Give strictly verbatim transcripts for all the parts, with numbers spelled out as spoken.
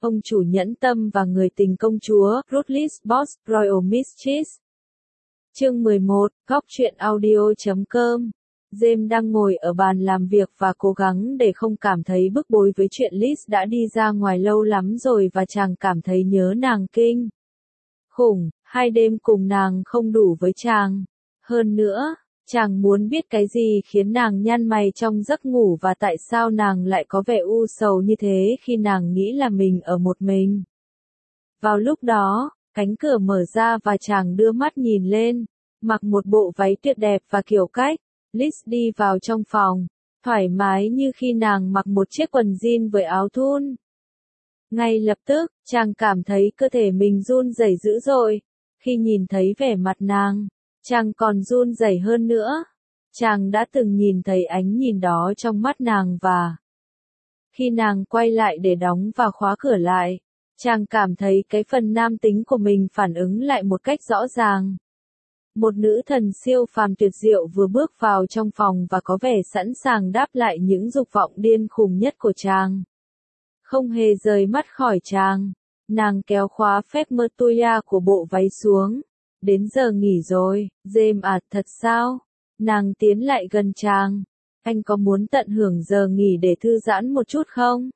ông chủ nhẫn tâm và người tình công chúa, Ruthless Boss, Royal Mistress. Chương mười một, góc truyện audio chấm com. James đang ngồi ở bàn làm việc và cố gắng để không cảm thấy bức bối với chuyện Liz đã đi ra ngoài lâu lắm rồi và chàng cảm thấy nhớ nàng kinh khủng, hai đêm cùng nàng không đủ với chàng. Hơn nữa, chàng muốn biết cái gì khiến nàng nhăn mày trong giấc ngủ và tại sao nàng lại có vẻ u sầu như thế khi nàng nghĩ là mình ở một mình. Vào lúc đó, cánh cửa mở ra và chàng đưa mắt nhìn lên, mặc một bộ váy tuyệt đẹp và kiểu cách, Liz đi vào trong phòng, thoải mái như khi nàng mặc một chiếc quần jean với áo thun. Ngay lập tức, chàng cảm thấy cơ thể mình run rẩy dữ dội. Khi nhìn thấy vẻ mặt nàng, chàng còn run rẩy hơn nữa. Chàng đã từng nhìn thấy ánh nhìn đó trong mắt nàng và khi nàng quay lại để đóng và khóa cửa lại, chàng cảm thấy cái phần nam tính của mình phản ứng lại một cách rõ ràng. Một nữ thần siêu phàm tuyệt diệu vừa bước vào trong phòng và có vẻ sẵn sàng đáp lại những dục vọng điên khùng nhất của chàng. Không hề rời mắt khỏi chàng, nàng kéo khóa phép Mertuya của bộ váy xuống. Đến giờ nghỉ rồi, James à, thật sao? Nàng tiến lại gần chàng. Anh có muốn tận hưởng giờ nghỉ để thư giãn một chút không?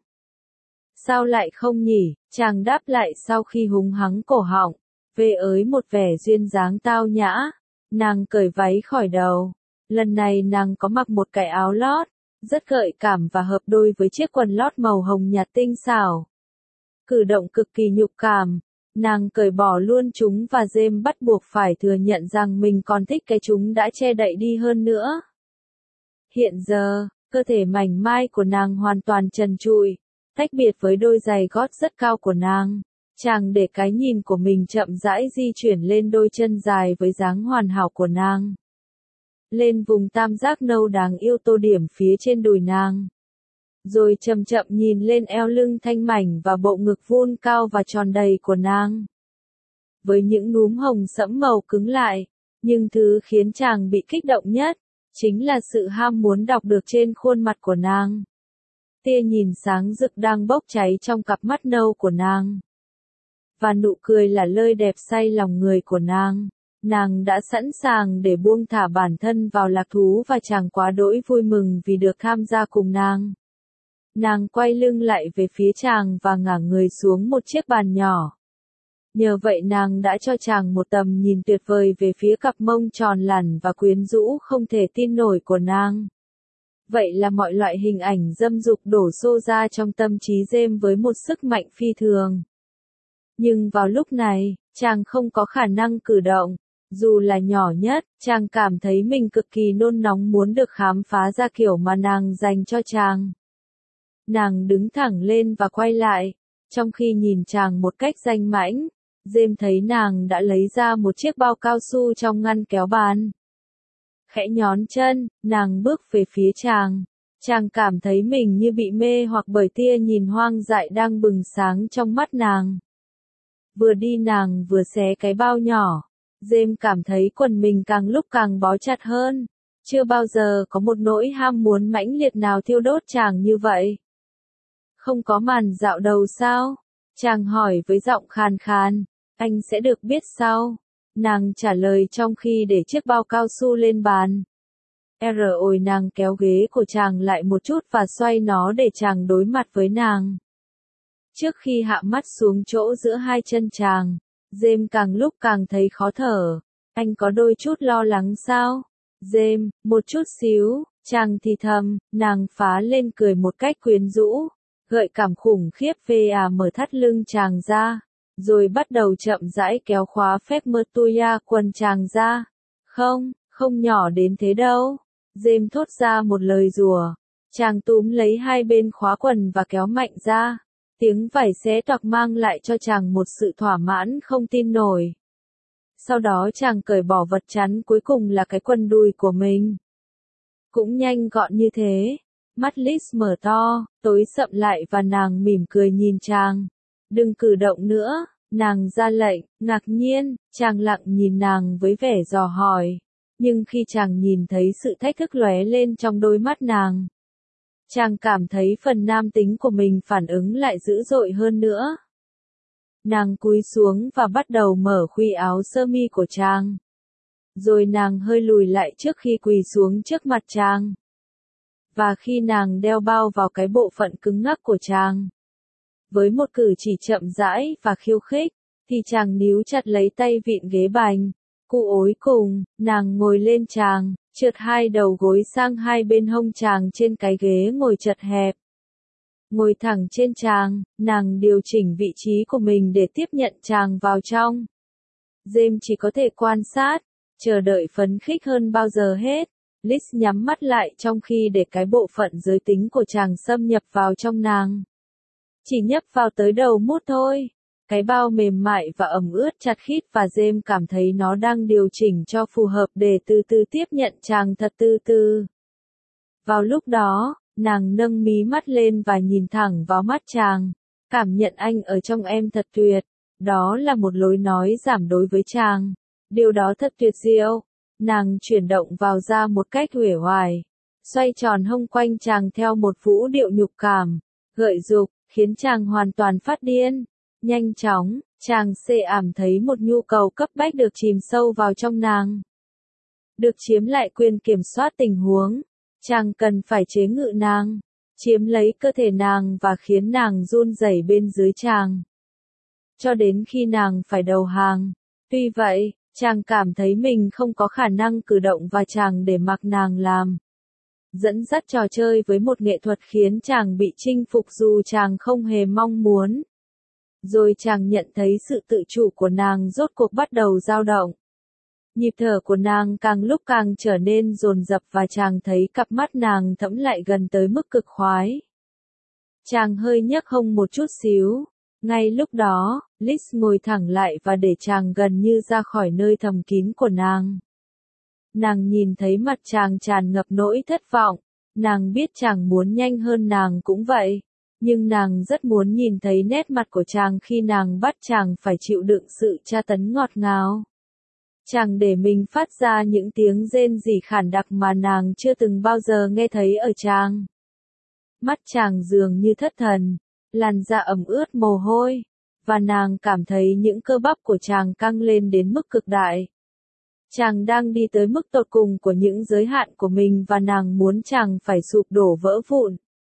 Sao lại không nhỉ? Chàng đáp lại sau khi húng hắng cổ họng. Về ới một vẻ duyên dáng tao nhã, nàng cởi váy khỏi đầu. Lần này nàng có mặc một cái áo lót, rất gợi cảm và hợp đôi với chiếc quần lót màu hồng nhạt tinh xảo. Cử động cực kỳ nhục cảm, nàng cởi bỏ luôn chúng và James bắt buộc phải thừa nhận rằng mình còn thích cái chúng đã che đậy đi hơn nữa. Hiện giờ, cơ thể mảnh mai của nàng hoàn toàn trần trụi, tách biệt với đôi giày gót rất cao của nàng. Chàng để cái nhìn của mình chậm rãi di chuyển lên đôi chân dài với dáng hoàn hảo của nàng. Lên vùng tam giác nâu đáng yêu tô điểm phía trên đùi nàng. Rồi chậm chậm nhìn lên eo lưng thanh mảnh và bộ ngực vun cao và tròn đầy của nàng. Với những núm hồng sẫm màu cứng lại, nhưng thứ khiến chàng bị kích động nhất, chính là sự ham muốn đọc được trên khuôn mặt của nàng. Tia nhìn sáng rực đang bốc cháy trong cặp mắt nâu của nàng. Và nụ cười là lơi đẹp say lòng người của nàng. Nàng đã sẵn sàng để buông thả bản thân vào lạc thú và chàng quá đỗi vui mừng vì được tham gia cùng nàng. Nàng quay lưng lại về phía chàng và ngả người xuống một chiếc bàn nhỏ. Nhờ vậy nàng đã cho chàng một tầm nhìn tuyệt vời về phía cặp mông tròn lẳn và quyến rũ không thể tin nổi của nàng. Vậy là mọi loại hình ảnh dâm dục đổ xô ra trong tâm trí James với một sức mạnh phi thường. Nhưng vào lúc này, chàng không có khả năng cử động. Dù là nhỏ nhất, chàng cảm thấy mình cực kỳ nôn nóng muốn được khám phá ra kiểu mà nàng dành cho chàng. Nàng đứng thẳng lên và quay lại. Trong khi nhìn chàng một cách danh mãnh, James thấy nàng đã lấy ra một chiếc bao cao su trong ngăn kéo bàn. Khẽ nhón chân, nàng bước về phía chàng. Chàng cảm thấy mình như bị mê hoặc bởi tia nhìn hoang dại đang bừng sáng trong mắt nàng. Vừa đi nàng vừa xé cái bao nhỏ. James cảm thấy quần mình càng lúc càng bó chặt hơn. Chưa bao giờ có một nỗi ham muốn mãnh liệt nào thiêu đốt chàng như vậy. Không có màn dạo đầu sao? Chàng hỏi với giọng khàn khàn. Anh sẽ được biết sau. Nàng trả lời trong khi để chiếc bao cao su lên bàn. Rồi nàng kéo ghế của chàng lại một chút và xoay nó để chàng đối mặt với nàng. Trước khi hạ mắt xuống chỗ giữa hai chân chàng, James càng lúc càng thấy khó thở. Anh có đôi chút lo lắng sao? James, một chút xíu, chàng thì thầm, nàng phá lên cười một cách quyến rũ, gợi cảm khủng khiếp về à mở thắt lưng chàng ra, rồi bắt đầu chậm rãi kéo khóa phép Mertuya quần chàng ra. Không, không nhỏ đến thế đâu. James thốt ra một lời rủa. Chàng túm lấy hai bên khóa quần và kéo mạnh ra. Tiếng vải xé toạc mang lại cho chàng một sự thỏa mãn không tin nổi. Sau đó chàng cởi bỏ vật chắn cuối cùng là cái quần đùi của mình. Cũng nhanh gọn như thế. Mắt Liz mở to, tối sậm lại và nàng mỉm cười nhìn chàng. Đừng cử động nữa, nàng ra lệnh. Ngạc nhiên, chàng lặng nhìn nàng với vẻ dò hỏi. Nhưng khi chàng nhìn thấy sự thách thức lóe lên trong đôi mắt nàng, Chàng cảm thấy phần nam tính của mình phản ứng lại dữ dội hơn nữa. Nàng cúi xuống và bắt đầu mở khuy áo sơ mi của chàng. Rồi nàng hơi lùi lại trước khi quỳ xuống trước mặt chàng. Và khi nàng đeo bao vào cái bộ phận cứng ngắc của chàng, với một cử chỉ chậm rãi và khiêu khích, thì chàng níu chặt lấy tay vịn ghế bành. Cụ ối cùng, nàng ngồi lên chàng, trượt hai đầu gối sang hai bên hông chàng trên cái ghế ngồi chật hẹp. Ngồi thẳng trên chàng, nàng điều chỉnh vị trí của mình để tiếp nhận chàng vào trong. James chỉ có thể quan sát, chờ đợi phấn khích hơn bao giờ hết. Liz nhắm mắt lại trong khi để cái bộ phận giới tính của chàng xâm nhập vào trong nàng. Chỉ nhấp vào tới đầu mút thôi. Cái bao mềm mại và ẩm ướt chặt khít và James cảm thấy nó đang điều chỉnh cho phù hợp để từ từ tiếp nhận chàng thật từ từ. Vào lúc đó, nàng nâng mí mắt lên và nhìn thẳng vào mắt chàng. Cảm nhận anh ở trong em thật tuyệt. Đó là một lối nói giảm đối với chàng. Điều đó thật tuyệt diệu. Nàng chuyển động vào ra một cách uể oải. Xoay tròn hông quanh chàng theo một vũ điệu nhục cảm, gợi dục, khiến chàng hoàn toàn phát điên. Nhanh chóng, chàng xê ảm thấy một nhu cầu cấp bách được chìm sâu vào trong nàng. Được chiếm lại quyền kiểm soát tình huống. Chàng cần phải chế ngự nàng, chiếm lấy cơ thể nàng và khiến nàng run rẩy bên dưới chàng. Cho đến khi nàng phải đầu hàng. Tuy vậy, chàng cảm thấy mình không có khả năng cử động và chàng để mặc nàng làm. Dẫn dắt trò chơi với một nghệ thuật khiến chàng bị chinh phục dù chàng không hề mong muốn. Rồi chàng nhận thấy sự tự chủ của nàng rốt cuộc bắt đầu dao động. Nhịp thở của nàng càng lúc càng trở nên dồn dập và chàng thấy cặp mắt nàng thẫm lại gần tới mức cực khoái. Chàng hơi nhấc hông một chút xíu. Ngay lúc đó, Liz ngồi thẳng lại và để chàng gần như ra khỏi nơi thầm kín của nàng. Nàng nhìn thấy mặt chàng tràn ngập nỗi thất vọng. Nàng biết chàng muốn nhanh hơn nàng cũng vậy. Nhưng nàng rất muốn nhìn thấy nét mặt của chàng khi nàng bắt chàng phải chịu đựng sự tra tấn ngọt ngào. Chàng để mình phát ra những tiếng rên rỉ khản đặc mà nàng chưa từng bao giờ nghe thấy ở chàng. Mắt chàng dường như thất thần, làn da ẩm ướt mồ hôi, và nàng cảm thấy những cơ bắp của chàng căng lên đến mức cực đại. Chàng đang đi tới mức tột cùng của những giới hạn của mình và nàng muốn chàng phải sụp đổ vỡ vụn.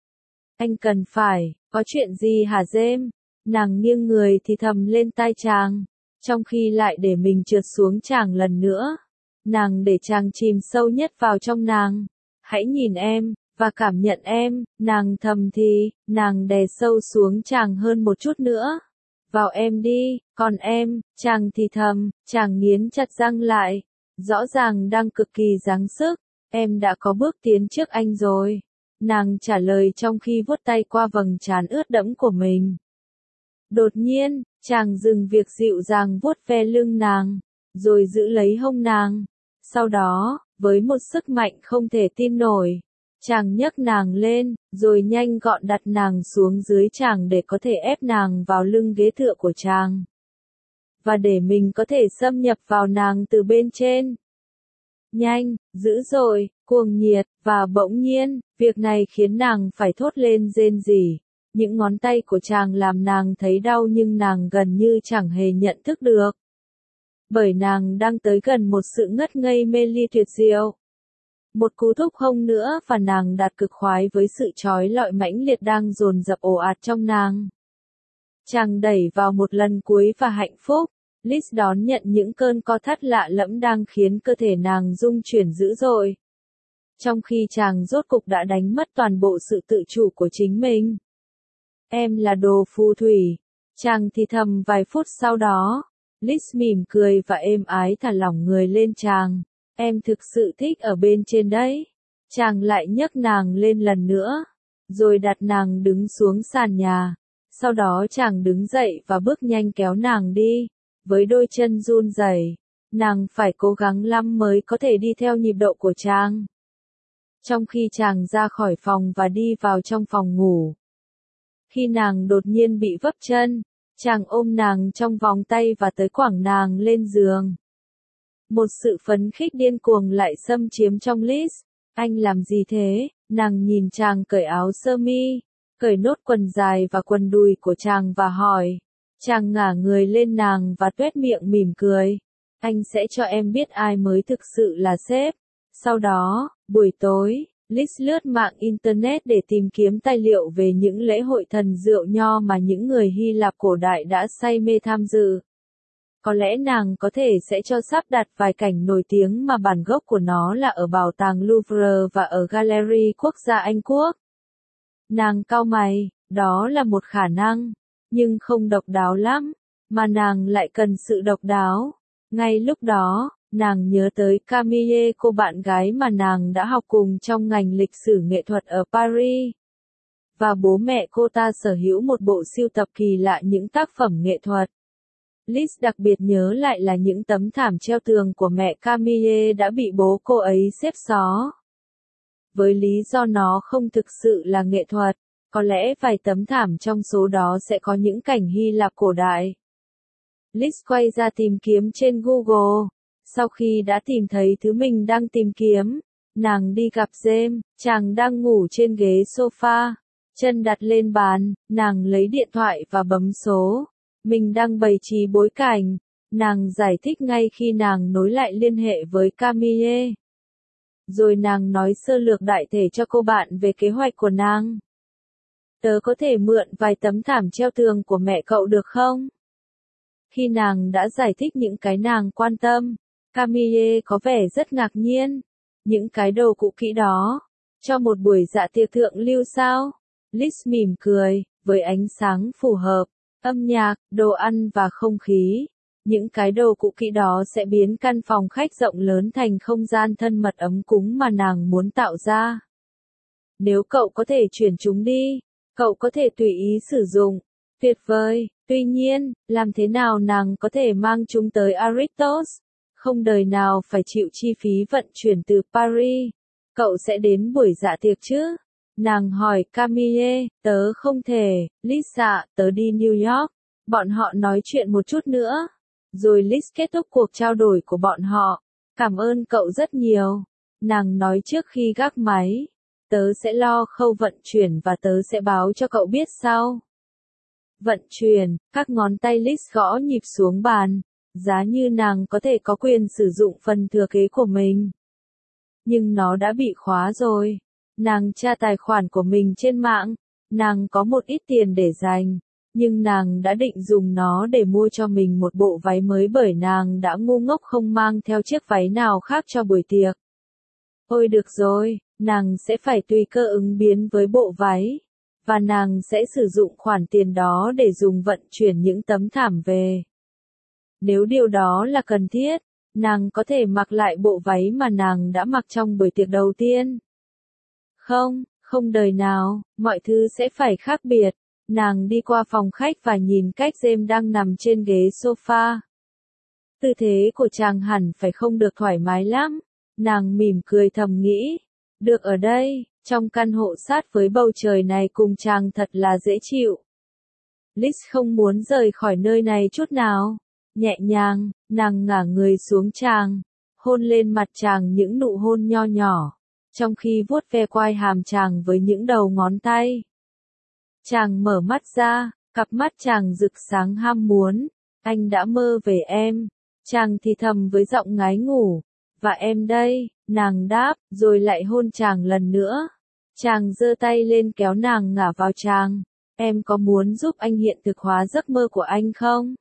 Anh cần phải, có chuyện gì hả James? Nàng nghiêng người thì thầm lên tai chàng, trong khi lại để mình trượt xuống chàng lần nữa. Nàng để chàng chìm sâu nhất vào trong nàng. Hãy nhìn em, và cảm nhận em, nàng thầm thì, nàng đè sâu xuống chàng hơn một chút nữa. Vào em đi, còn em, chàng thì thầm, chàng nghiến chặt răng lại. Rõ ràng đang cực kỳ giáng sức, em đã có bước tiến trước anh rồi. Nàng trả lời trong khi vuốt tay qua vầng trán ướt đẫm của mình. Đột nhiên, chàng dừng việc dịu dàng vuốt ve lưng nàng, rồi giữ lấy hông nàng. Sau đó, với một sức mạnh không thể tin nổi, chàng nhấc nàng lên, rồi nhanh gọn đặt nàng xuống dưới chàng để có thể ép nàng vào lưng ghế tựa của chàng. Và để mình có thể xâm nhập vào nàng từ bên trên. Nhanh, dữ dội, cuồng nhiệt, và bỗng nhiên, việc này khiến nàng phải thốt lên rên rỉ. Những ngón tay của chàng làm nàng thấy đau nhưng nàng gần như chẳng hề nhận thức được. Bởi nàng đang tới gần một sự ngất ngây mê ly tuyệt diệu. Một cú thúc hông nữa và nàng đạt cực khoái với sự trói lọi mãnh liệt đang dồn dập ồ ạt trong nàng. Chàng đẩy vào một lần cuối và hạnh phúc. Liz đón nhận những cơn co thắt lạ lẫm đang khiến cơ thể nàng rung chuyển dữ dội. Trong khi chàng rốt cục đã đánh mất toàn bộ sự tự chủ của chính mình. Em là đồ phù thủy. Chàng thì thầm vài phút sau đó. Liz mỉm cười và êm ái thả lỏng người lên chàng. Em thực sự thích ở bên trên đấy. Chàng lại nhấc nàng lên lần nữa. Rồi đặt nàng đứng xuống sàn nhà. Sau đó chàng đứng dậy và bước nhanh kéo nàng đi. Với đôi chân run rẩy, nàng phải cố gắng lắm mới có thể đi theo nhịp độ của chàng. Trong khi chàng ra khỏi phòng và đi vào trong phòng ngủ. Khi nàng đột nhiên bị vấp chân, chàng ôm nàng trong vòng tay và tới quẳng nàng lên giường. Một sự phấn khích điên cuồng lại xâm chiếm trong Liz. Anh làm gì thế? Nàng nhìn chàng cởi áo sơ mi, cởi nốt quần dài và quần đùi của chàng và hỏi. Chàng ngả người lên nàng và tuét miệng mỉm cười. Anh sẽ cho em biết ai mới thực sự là sếp. Sau đó, buổi tối, Liz lướt mạng Internet để tìm kiếm tài liệu về những lễ hội thần rượu nho mà những người Hy Lạp cổ đại đã say mê tham dự. Có lẽ nàng có thể sẽ cho sắp đặt vài cảnh nổi tiếng mà bản gốc của nó là ở Bảo tàng Louvre và ở Gallery Quốc gia Anh Quốc. Nàng cau mày, đó là một khả năng, nhưng không độc đáo lắm, mà nàng lại cần sự độc đáo. Ngay lúc đó, nàng nhớ tới Camille, cô bạn gái mà nàng đã học cùng trong ngành lịch sử nghệ thuật ở Paris. Và bố mẹ cô ta sở hữu một bộ sưu tập kỳ lạ những tác phẩm nghệ thuật. Liz đặc biệt nhớ lại là những tấm thảm treo tường của mẹ Camille đã bị bố cô ấy xếp xó. Với lý do nó không thực sự là nghệ thuật, có lẽ vài tấm thảm trong số đó sẽ có những cảnh Hy Lạp cổ đại. Liz quay ra tìm kiếm trên Google. Sau khi đã tìm thấy thứ mình đang tìm kiếm, nàng đi gặp James, chàng đang ngủ trên ghế sofa, chân đặt lên bàn, nàng lấy điện thoại và bấm số. Mình đang bày trí bối cảnh, nàng giải thích ngay khi nàng nối lại liên hệ với Camille. Rồi nàng nói sơ lược đại thể cho cô bạn về kế hoạch của nàng. Tớ có thể mượn vài tấm thảm treo tường của mẹ cậu được không? Khi nàng đã giải thích những cái nàng quan tâm, Camille có vẻ rất ngạc nhiên. Những cái đồ cũ kỹ đó, cho một buổi dạ tiệc thượng lưu sao? Liz mỉm cười, với ánh sáng phù hợp, âm nhạc, đồ ăn và không khí. Những cái đồ cũ kỹ đó sẽ biến căn phòng khách rộng lớn thành không gian thân mật ấm cúng mà nàng muốn tạo ra. Nếu cậu có thể chuyển chúng đi, cậu có thể tùy ý sử dụng. Tuyệt vời, tuy nhiên, làm thế nào nàng có thể mang chúng tới Aristos? Không đời nào phải chịu chi phí vận chuyển từ Paris. Cậu sẽ đến buổi dạ tiệc chứ? Nàng hỏi Camille, tớ không thể, Lisa, tớ đi New York. Bọn họ nói chuyện một chút nữa. Rồi Liz kết thúc cuộc trao đổi của bọn họ. Cảm ơn cậu rất nhiều. Nàng nói trước khi gác máy. Tớ sẽ lo khâu vận chuyển và tớ sẽ báo cho cậu biết sau. Vận chuyển, các ngón tay Liz gõ nhịp xuống bàn. Giá như nàng có thể có quyền sử dụng phần thừa kế của mình. Nhưng nó đã bị khóa rồi. Nàng tra tài khoản của mình trên mạng. Nàng có một ít tiền để dành. Nhưng nàng đã định dùng nó để mua cho mình một bộ váy mới bởi nàng đã ngu ngốc không mang theo chiếc váy nào khác cho buổi tiệc. Ôi được rồi, nàng sẽ phải tùy cơ ứng biến với bộ váy. Và nàng sẽ sử dụng khoản tiền đó để dùng vận chuyển những tấm thảm về. Nếu điều đó là cần thiết, nàng có thể mặc lại bộ váy mà nàng đã mặc trong buổi tiệc đầu tiên. Không, không đời nào, mọi thứ sẽ phải khác biệt. Nàng đi qua phòng khách và nhìn cách James đang nằm trên ghế sofa. Tư thế của chàng hẳn phải không được thoải mái lắm. Nàng mỉm cười thầm nghĩ. Được ở đây, trong căn hộ sát với bầu trời này cùng chàng thật là dễ chịu. Liz không muốn rời khỏi nơi này chút nào. Nhẹ nhàng, nàng ngả người xuống chàng, hôn lên mặt chàng những nụ hôn nho nhỏ, trong khi vuốt ve quai hàm chàng với những đầu ngón tay. Chàng mở mắt ra, cặp mắt chàng rực sáng ham muốn. Anh đã mơ về em. Chàng thì thầm với giọng ngái ngủ. Và em đây, nàng đáp, rồi lại hôn chàng lần nữa. Chàng giơ tay lên kéo nàng ngả vào chàng. Em có muốn giúp anh hiện thực hóa giấc mơ của anh không?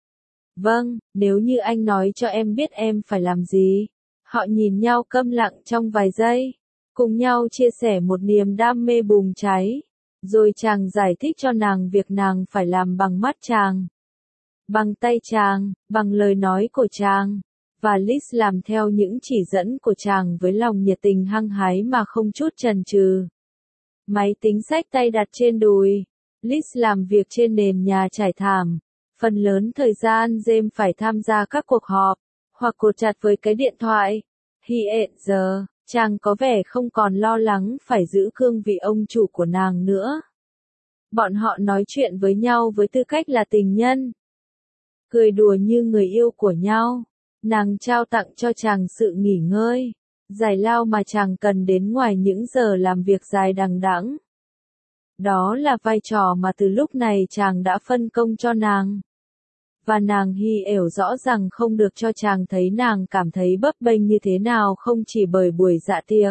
Vâng, nếu như anh nói cho em biết em phải làm gì. Họ nhìn nhau câm lặng trong vài giây, cùng nhau chia sẻ một niềm đam mê bùng cháy. Rồi chàng giải thích cho nàng việc nàng phải làm bằng mắt chàng, bằng tay chàng, bằng lời nói của chàng. Và Liz làm theo những chỉ dẫn của chàng với lòng nhiệt tình hăng hái mà không chút chần chừ. Máy tính xách tay đặt trên đùi. Liz làm việc trên nền nhà trải thảm. Phần lớn thời gian James phải tham gia các cuộc họp, hoặc cột chặt với cái điện thoại. Hiện giờ, chàng có vẻ không còn lo lắng phải giữ cương vị ông chủ của nàng nữa. Bọn họ nói chuyện với nhau với tư cách là tình nhân. Cười đùa như người yêu của nhau. Nàng trao tặng cho chàng sự nghỉ ngơi. Giải lao mà chàng cần đến ngoài những giờ làm việc dài đằng đẵng. Đó là vai trò mà từ lúc này chàng đã phân công cho nàng. Và nàng hiểu rõ rằng không được cho chàng thấy nàng cảm thấy bấp bênh như thế nào không chỉ bởi buổi dạ tiệc,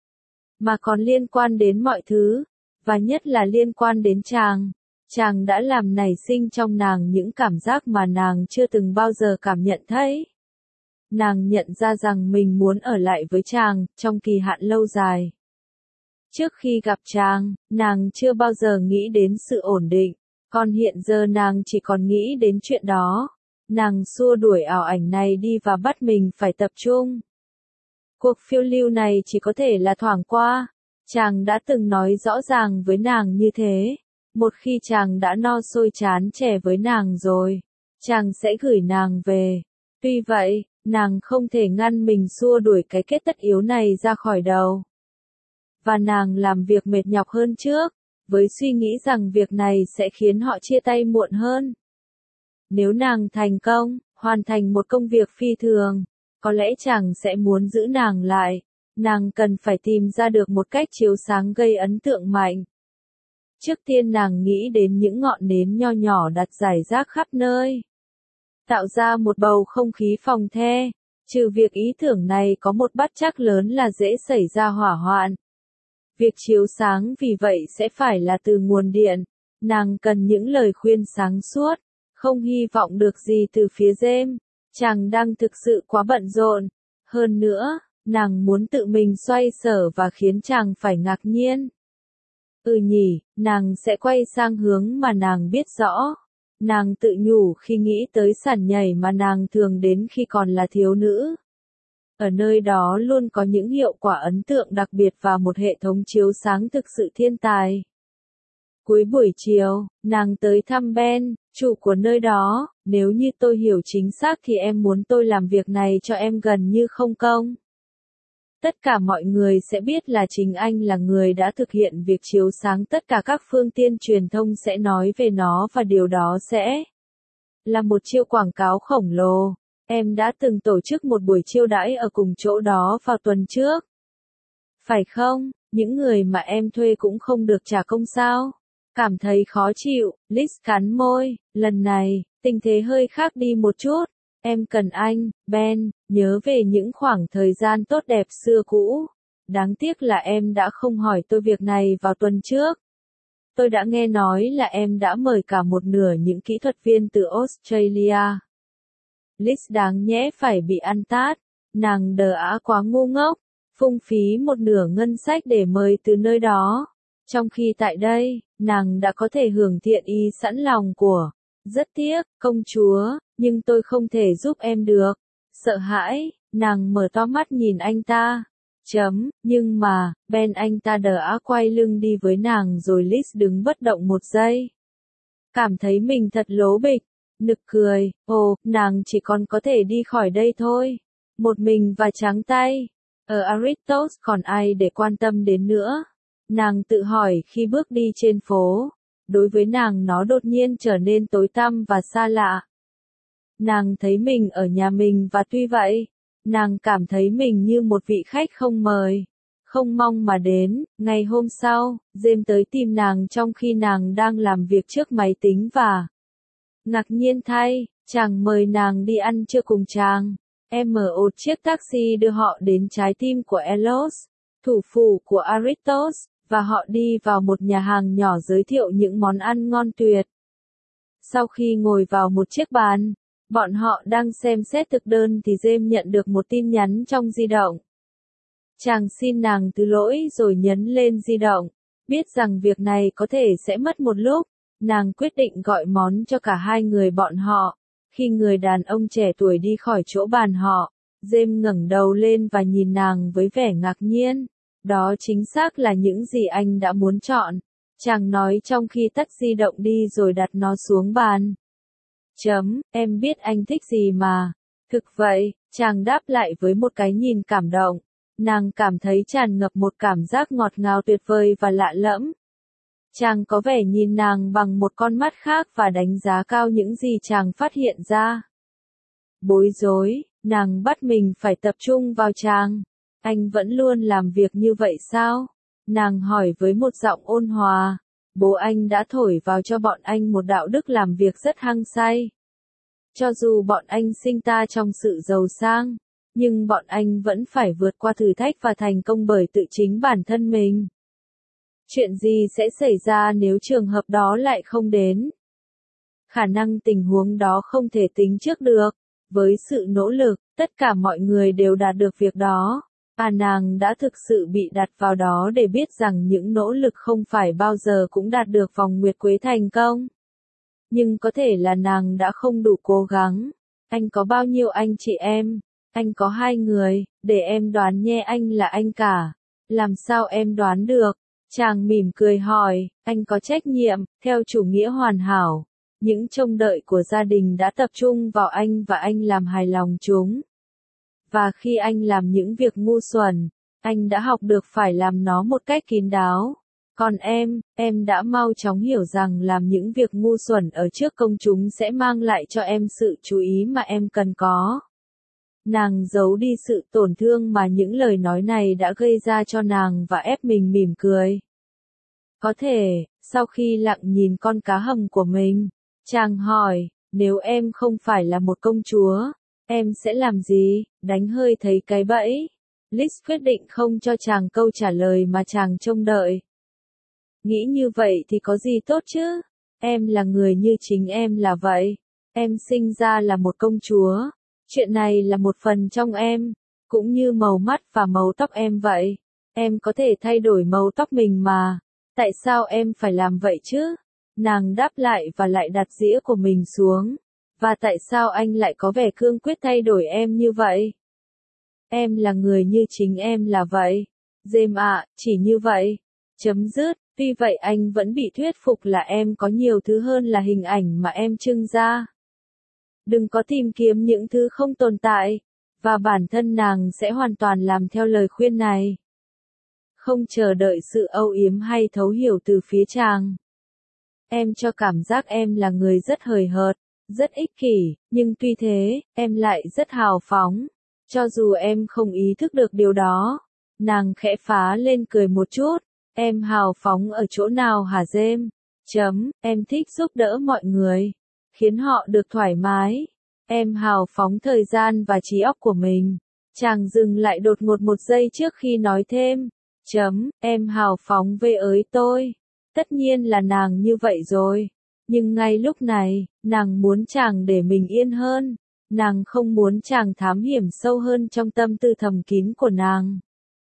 mà còn liên quan đến mọi thứ, và nhất là liên quan đến chàng. Chàng đã làm nảy sinh trong nàng những cảm giác mà nàng chưa từng bao giờ cảm nhận thấy. Nàng nhận ra rằng mình muốn ở lại với chàng, trong kỳ hạn lâu dài. Trước khi gặp chàng, nàng chưa bao giờ nghĩ đến sự ổn định, còn hiện giờ nàng chỉ còn nghĩ đến chuyện đó. Nàng xua đuổi ảo ảnh này đi và bắt mình phải tập trung. Cuộc phiêu lưu này chỉ có thể là thoảng qua. Chàng đã từng nói rõ ràng với nàng như thế. Một khi chàng đã no sôi chán chè với nàng rồi, chàng sẽ gửi nàng về. Tuy vậy, nàng không thể ngăn mình xua đuổi cái kết tất yếu này ra khỏi đầu. Và nàng làm việc mệt nhọc hơn trước, với suy nghĩ rằng việc này sẽ khiến họ chia tay muộn hơn. Nếu nàng thành công, hoàn thành một công việc phi thường, có lẽ chàng sẽ muốn giữ nàng lại. Nàng cần phải tìm ra được một cách chiếu sáng gây ấn tượng mạnh. Trước tiên nàng nghĩ đến những ngọn nến nho nhỏ đặt rải rác khắp nơi, tạo ra một bầu không khí phòng the. Trừ việc ý tưởng này có một bất trắc lớn là dễ xảy ra hỏa hoạn. Việc chiếu sáng vì vậy sẽ phải là từ nguồn điện. Nàng cần những lời khuyên sáng suốt, không hy vọng được gì từ phía James. Chàng đang thực sự quá bận rộn. Hơn nữa, nàng muốn tự mình xoay sở và khiến chàng phải ngạc nhiên. Ừ nhỉ, nàng sẽ quay sang hướng mà nàng biết rõ. Nàng tự nhủ khi nghĩ tới sàn nhảy mà nàng thường đến khi còn là thiếu nữ. Ở nơi đó luôn có những hiệu quả ấn tượng đặc biệt và một hệ thống chiếu sáng thực sự thiên tài. Cuối buổi chiều, nàng tới thăm Ben, chủ của nơi đó. Nếu như tôi hiểu chính xác thì em muốn tôi làm việc này cho em gần như không công. Tất cả mọi người sẽ biết là chính anh là người đã thực hiện việc chiếu sáng, tất cả các phương tiện truyền thông sẽ nói về nó và điều đó sẽ là một chiêu quảng cáo khổng lồ. Em đã từng tổ chức một buổi chiêu đãi ở cùng chỗ đó vào tuần trước. Phải không? Những người mà em thuê cũng không được trả công sao? Cảm thấy khó chịu, Liz cắn môi. Lần này, tình thế hơi khác đi một chút. Em cần anh, Ben, nhớ về những khoảng thời gian tốt đẹp xưa cũ. Đáng tiếc là em đã không hỏi tôi việc này vào tuần trước. Tôi đã nghe nói là em đã mời cả một nửa những kỹ thuật viên từ Australia. Liz đáng nhẽ phải bị ăn tát. Nàng đờ ã quá ngu ngốc, phung phí một nửa ngân sách để mời từ nơi đó. Trong khi tại đây, nàng đã có thể hưởng thiện ý sẵn lòng của. Rất tiếc, công chúa, nhưng tôi không thể giúp em được. Sợ hãi, nàng mở to mắt nhìn anh ta. Chấm, nhưng mà, Ben anh ta đờ ã quay lưng đi với nàng rồi Liz đứng bất động một giây. Cảm thấy mình thật lố bịch, nực cười, ồ, nàng chỉ còn có thể đi khỏi đây thôi. Một mình và trắng tay. Ở Aristos còn ai để quan tâm đến nữa? Nàng tự hỏi khi bước đi trên phố. Đối với nàng nó đột nhiên trở nên tối tăm và xa lạ. Nàng thấy mình ở nhà mình và tuy vậy, nàng cảm thấy mình như một vị khách không mời, không mong mà đến. Ngày hôm sau, James tới tìm nàng trong khi nàng đang làm việc trước máy tính và ngạc nhiên thay, chàng mời nàng đi ăn trưa cùng chàng. Em mở một chiếc taxi đưa họ đến trái tim của Elos, thủ phủ của Aristos, và họ đi vào một nhà hàng nhỏ giới thiệu những món ăn ngon tuyệt. Sau khi ngồi vào một chiếc bàn, bọn họ đang xem xét thực đơn thì James nhận được một tin nhắn trong di động. Chàng xin nàng thứ lỗi rồi nhấn lên di động. Biết rằng việc này có thể sẽ mất một lúc, nàng quyết định gọi món cho cả hai người bọn họ. Khi người đàn ông trẻ tuổi đi khỏi chỗ bàn họ, James ngẩng đầu lên và nhìn nàng với vẻ ngạc nhiên. Đó chính xác là những gì anh đã muốn chọn. Chàng nói trong khi tắt di động đi rồi đặt nó xuống bàn. Chấm, em biết anh thích gì mà. Thực vậy, chàng đáp lại với một cái nhìn cảm động. Nàng cảm thấy tràn ngập một cảm giác ngọt ngào tuyệt vời và lạ lẫm. Chàng có vẻ nhìn nàng bằng một con mắt khác và đánh giá cao những gì chàng phát hiện ra. Bối rối, nàng bắt mình phải tập trung vào chàng. Anh vẫn luôn làm việc như vậy sao? Nàng hỏi với một giọng ôn hòa. Bố anh đã thổi vào cho bọn anh một đạo đức làm việc rất hăng say. Cho dù bọn anh sinh ta trong sự giàu sang, nhưng bọn anh vẫn phải vượt qua thử thách và thành công bởi tự chính bản thân mình. Chuyện gì sẽ xảy ra nếu trường hợp đó lại không đến? Khả năng tình huống đó không thể tính trước được. Với sự nỗ lực, tất cả mọi người đều đạt được việc đó. À, nàng đã thực sự bị đặt vào đó để biết rằng những nỗ lực không phải bao giờ cũng đạt được vòng nguyệt quế thành công. Nhưng có thể là nàng đã không đủ cố gắng. Anh có bao nhiêu anh chị em? Anh có hai người, để em đoán nhé, anh là anh cả. Làm sao em đoán được? Chàng mỉm cười hỏi, anh có trách nhiệm, theo chủ nghĩa hoàn hảo. Những trông đợi của gia đình đã tập trung vào anh và anh làm hài lòng chúng. Và khi anh làm những việc ngu xuẩn, anh đã học được phải làm nó một cách kín đáo. Còn em, em đã mau chóng hiểu rằng làm những việc ngu xuẩn ở trước công chúng sẽ mang lại cho em sự chú ý mà em cần có. Nàng giấu đi sự tổn thương mà những lời nói này đã gây ra cho nàng và ép mình mỉm cười. Có thể, sau khi lặng nhìn con cá hầm của mình, chàng hỏi, nếu em không phải là một công chúa, em sẽ làm gì? Đánh hơi thấy cái bẫy. Liz quyết định không cho chàng câu trả lời mà chàng trông đợi. Nghĩ như vậy thì có gì tốt chứ? Em là người như chính em là vậy. Em sinh ra là một công chúa. Chuyện này là một phần trong em, cũng như màu mắt và màu tóc em vậy. Em có thể thay đổi màu tóc mình mà. Tại sao em phải làm vậy chứ? Nàng đáp lại và lại đặt dĩa của mình xuống. Và tại sao anh lại có vẻ cương quyết thay đổi em như vậy? Em là người như chính em là vậy. James ạ, chỉ như vậy. Chấm dứt. Tuy vậy anh vẫn bị thuyết phục là em có nhiều thứ hơn là hình ảnh mà em trưng ra. Đừng có tìm kiếm những thứ không tồn tại. Và bản thân nàng sẽ hoàn toàn làm theo lời khuyên này. Không chờ đợi sự âu yếm hay thấu hiểu từ phía chàng. Em cho cảm giác em là người rất hời hợt, rất ích kỷ, nhưng tuy thế, em lại rất hào phóng. Cho dù em không ý thức được điều đó. Nàng khẽ phá lên cười một chút. Em hào phóng ở chỗ nào hả James? Chấm, em thích giúp đỡ mọi người. Khiến họ được thoải mái. Em hào phóng thời gian và trí óc của mình. Chàng dừng lại đột ngột một giây trước khi nói thêm. Chấm, em hào phóng với ới tôi. Tất nhiên là nàng như vậy rồi. Nhưng ngay lúc này, nàng muốn chàng để mình yên hơn. Nàng không muốn chàng thám hiểm sâu hơn trong tâm tư thầm kín của nàng.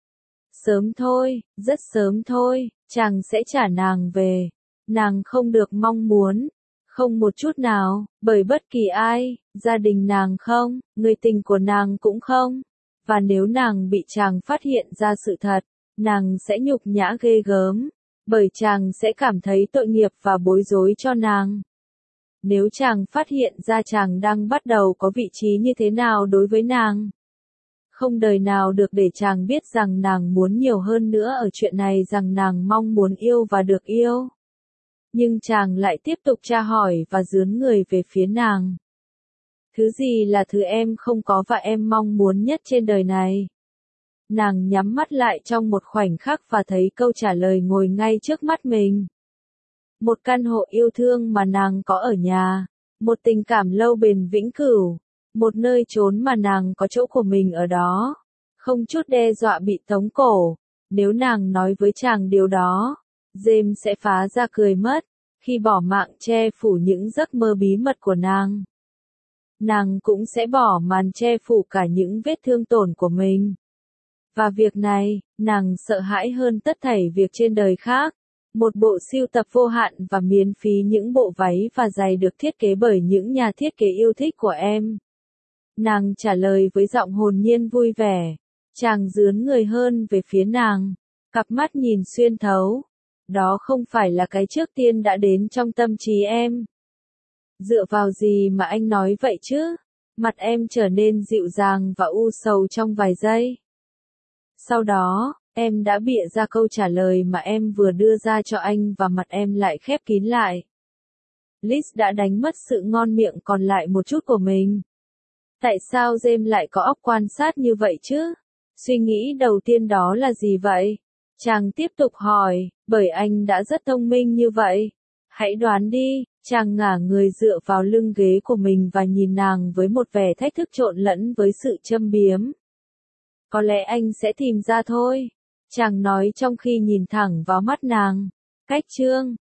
Sớm thôi, rất sớm thôi, chàng sẽ trả nàng về. Nàng không được mong muốn. Không một chút nào, bởi bất kỳ ai, gia đình nàng không, người tình của nàng cũng không. Và nếu nàng bị chàng phát hiện ra sự thật, nàng sẽ nhục nhã ghê gớm. Bởi chàng sẽ cảm thấy tội nghiệp và bối rối cho nàng. Nếu chàng phát hiện ra chàng đang bắt đầu có vị trí như thế nào đối với nàng. Không đời nào được để chàng biết rằng nàng muốn nhiều hơn nữa ở chuyện này, rằng nàng mong muốn yêu và được yêu. Nhưng chàng lại tiếp tục tra hỏi và dướn người về phía nàng. Thứ gì là thứ em không có và em mong muốn nhất trên đời này? Nàng nhắm mắt lại trong một khoảnh khắc và thấy câu trả lời ngồi ngay trước mắt mình. Một căn hộ yêu thương mà nàng có ở nhà. Một tình cảm lâu bền vĩnh cửu. Một nơi trốn mà nàng có chỗ của mình ở đó. Không chút đe dọa bị tống cổ. Nếu nàng nói với chàng điều đó, James sẽ phá ra cười mất. Khi bỏ mạng che phủ những giấc mơ bí mật của nàng. Nàng cũng sẽ bỏ màn che phủ cả những vết thương tổn của mình. Và việc này, nàng sợ hãi hơn tất thảy việc trên đời khác. Một bộ sưu tập vô hạn và miễn phí những bộ váy và giày được thiết kế bởi những nhà thiết kế yêu thích của em. Nàng trả lời với giọng hồn nhiên vui vẻ. Chàng dướn người hơn về phía nàng. Cặp mắt nhìn xuyên thấu. Đó không phải là cái trước tiên đã đến trong tâm trí em. Dựa vào gì mà anh nói vậy chứ? Mặt em trở nên dịu dàng và u sầu trong vài giây. Sau đó, em đã bịa ra câu trả lời mà em vừa đưa ra cho anh và mặt em lại khép kín lại. Liz đã đánh mất sự ngon miệng còn lại một chút của mình. Tại sao James lại có óc quan sát như vậy chứ? Suy nghĩ đầu tiên đó là gì vậy? Chàng tiếp tục hỏi, bởi anh đã rất thông minh như vậy. Hãy đoán đi, chàng ngả người dựa vào lưng ghế của mình và nhìn nàng với một vẻ thách thức trộn lẫn với sự châm biếm. Có lẽ anh sẽ tìm ra thôi. Chàng nói trong khi nhìn thẳng vào mắt nàng. Cách chương